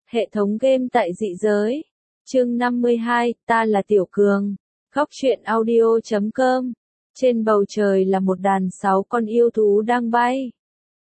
Hệ thống game tại dị giới. Chương 52, ta là Tiểu Cường. Góc truyện audio.com. Trên bầu trời là một đàn 6 con yêu thú đang bay.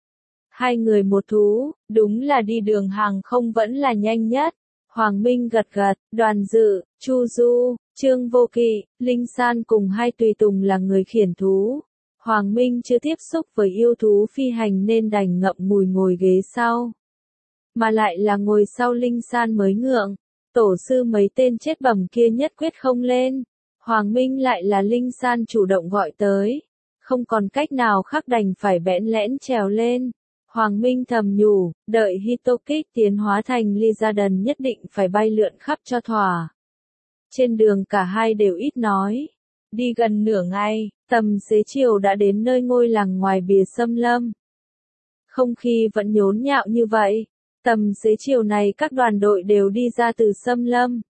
2 người một thú, đúng là đi đường hàng không vẫn là nhanh nhất. Hoàng Minh gật gật, Đoàn Dự, Chu Du, Trương Vô Kỵ, Linh San cùng 2 tùy tùng là người khiển thú. Hoàng Minh chưa tiếp xúc với yêu thú phi hành nên đành ngậm ngùi ngồi ghế sau. Mà lại là ngồi sau Linh San mới ngượng. Tổ sư mấy tên chết bầm kia nhất quyết không lên. Hoàng Minh lại là Linh San chủ động gọi tới. Không còn cách nào khác đành phải bẽn lẽn trèo lên. Hoàng Minh thầm nhủ, đợi Hitokik tiến hóa thành Lizardon nhất định phải bay lượn khắp cho thỏa. Trên đường cả hai đều ít nói. Đi gần nửa ngày, tầm xế chiều đã đến nơi ngôi làng ngoài bìa xâm lâm. Không khí vẫn nhốn nhạo như vậy. Tầm xế chiều này các đoàn đội đều đi ra từ xâm lâm.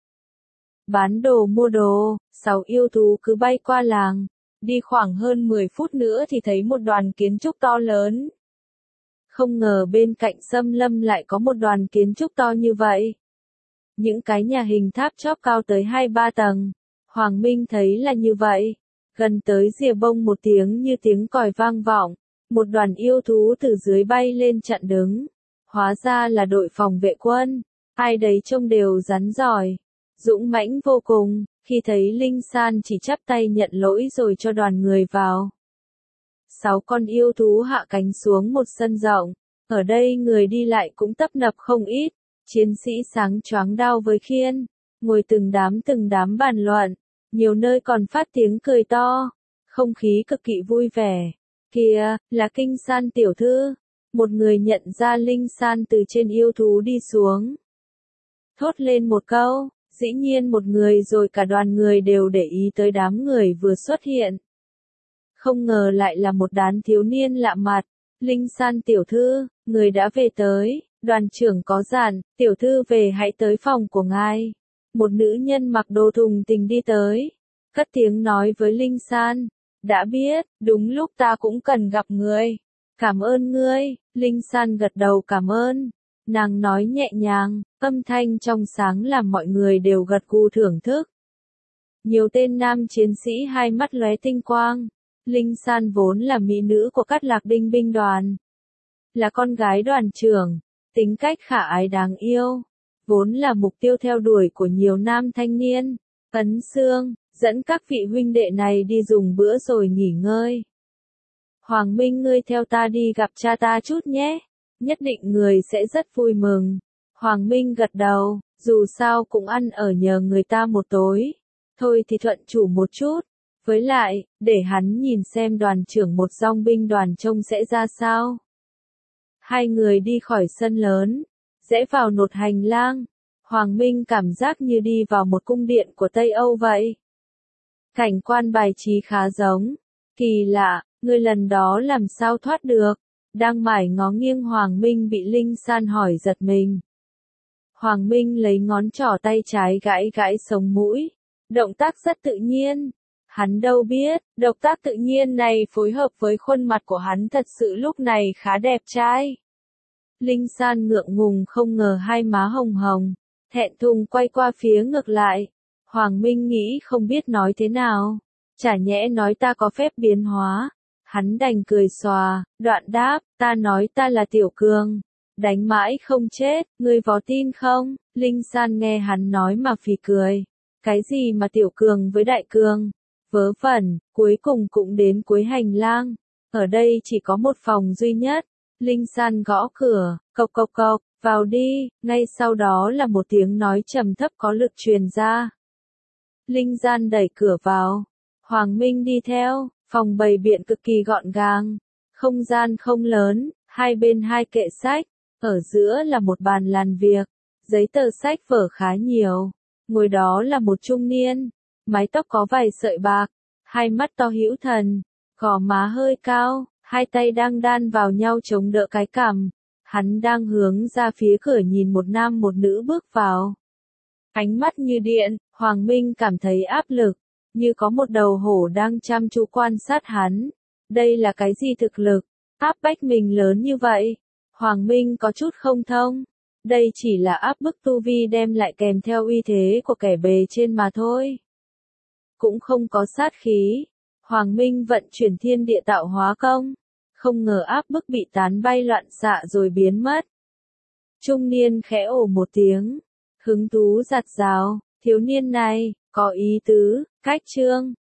Bán đồ mua đồ, 6 yêu thú cứ bay qua làng. Đi khoảng hơn 10 phút nữa thì thấy một đoàn kiến trúc to lớn. Không ngờ bên cạnh xâm lâm lại có một đoàn kiến trúc to như vậy. Những cái nhà hình tháp chóp cao tới 2-3 tầng. Hoàng Minh thấy là như vậy. Gần tới rìa bông một tiếng như tiếng còi vang vọng. Một đoàn yêu thú từ dưới bay lên chặn đứng. Hóa ra là đội phòng vệ quân. Ai đấy trông đều rắn giỏi. Dũng mãnh vô cùng. Khi thấy Linh San chỉ chắp tay nhận lỗi rồi cho đoàn người vào. 6 con yêu thú hạ cánh xuống một sân rộng. Ở đây người đi lại cũng tấp nập không ít. Chiến sĩ sáng choáng đao với khiên. Ngồi từng đám bàn luận. Nhiều nơi còn phát tiếng cười to. Không khí cực kỳ vui vẻ. Kìa, là Kinh San tiểu thư. Một người nhận ra Linh San từ trên yêu thú đi xuống. Thốt lên một câu, dĩ nhiên một người rồi cả đoàn người đều để ý tới đám người vừa xuất hiện. Không ngờ lại là một đám thiếu niên lạ mặt. Linh San tiểu thư, người đã về tới, đoàn trưởng có dặn, tiểu thư về hãy tới phòng của ngài. Một nữ nhân mặc đồ thùng tình đi tới, cất tiếng nói với Linh San, đã biết, đúng lúc ta cũng cần gặp người. Cảm ơn ngươi, Linh San gật đầu cảm ơn. Nàng nói nhẹ nhàng, âm thanh trong sáng làm mọi người đều gật gù thưởng thức. Nhiều tên nam chiến sĩ hai mắt lóe tinh quang. Linh San vốn là mỹ nữ của Cát Lạc Đinh binh đoàn. Là con gái đoàn trưởng, tính cách khả ái đáng yêu. Vốn là mục tiêu theo đuổi của nhiều nam thanh niên. Ấn Xương, dẫn các vị huynh đệ này đi dùng bữa rồi nghỉ ngơi. Hoàng Minh ngươi theo ta đi gặp cha ta chút nhé. Nhất định người sẽ rất vui mừng. Hoàng Minh gật đầu, dù sao cũng ăn ở nhờ người ta một tối. Thôi thì thuận chủ một chút. Với lại, để hắn nhìn xem đoàn trưởng một dòng binh đoàn trông sẽ ra sao. 2 người đi khỏi sân lớn, rẽ vào một hành lang. Hoàng Minh cảm giác như đi vào một cung điện của Tây Âu vậy. Cảnh quan bài trí khá giống. Kỳ lạ, người lần đó làm sao thoát được? Đang mải ngó nghiêng Hoàng Minh bị Linh San hỏi giật mình. Hoàng Minh lấy ngón trỏ tay trái gãi gãi sống mũi. Động tác rất tự nhiên. Hắn đâu biết, động tác tự nhiên này phối hợp với khuôn mặt của hắn thật sự lúc này khá đẹp trai. Linh San ngượng ngùng không ngờ hai má hồng hồng, thẹn thùng quay qua phía ngược lại. Hoàng Minh nghĩ không biết nói thế nào. Chả nhẽ nói ta có phép biến hóa. Hắn đành cười xòa, đoạn đáp, ta nói ta là Tiểu Cường. Đánh mãi không chết, ngươi có tin không? Linh San nghe hắn nói mà phì cười. Cái gì mà Tiểu Cường với Đại Cường? Vớ vẩn, cuối cùng cũng đến cuối hành lang. Ở đây chỉ có một phòng duy nhất. Linh San gõ cửa, cộc cộc cộc, vào đi. Ngay sau đó là một tiếng nói trầm thấp có lực truyền ra. Linh San đẩy cửa vào. Hoàng Minh đi theo. Phòng bày biện cực kỳ gọn gàng. Không gian không lớn, hai bên 2 kệ sách. Ở giữa là một bàn làm việc. Giấy tờ sách vở khá nhiều. Ngồi đó là một trung niên. Mái tóc có vài sợi bạc. 2 mắt to hữu thần. Gò má hơi cao. 2 tay đang đan vào nhau chống đỡ cái cằm. Hắn đang hướng ra phía cửa nhìn một nam một nữ bước vào. Ánh mắt như điện, Hoàng Minh cảm thấy áp lực. Như có một đầu hổ đang chăm chú quan sát hắn. Đây là cái gì thực lực? Áp bách mình lớn như vậy? Hoàng Minh có chút không thông. Đây chỉ là áp bức tu vi đem lại kèm theo uy thế của kẻ bề trên mà thôi. Cũng không có sát khí. Hoàng Minh vận chuyển thiên địa tạo hóa công. Không ngờ áp bức bị tán bay loạn xạ rồi biến mất. Trung niên khẽ ồ một tiếng. Hứng thú giặt rào, thiếu niên này, có ý tứ, cách chương.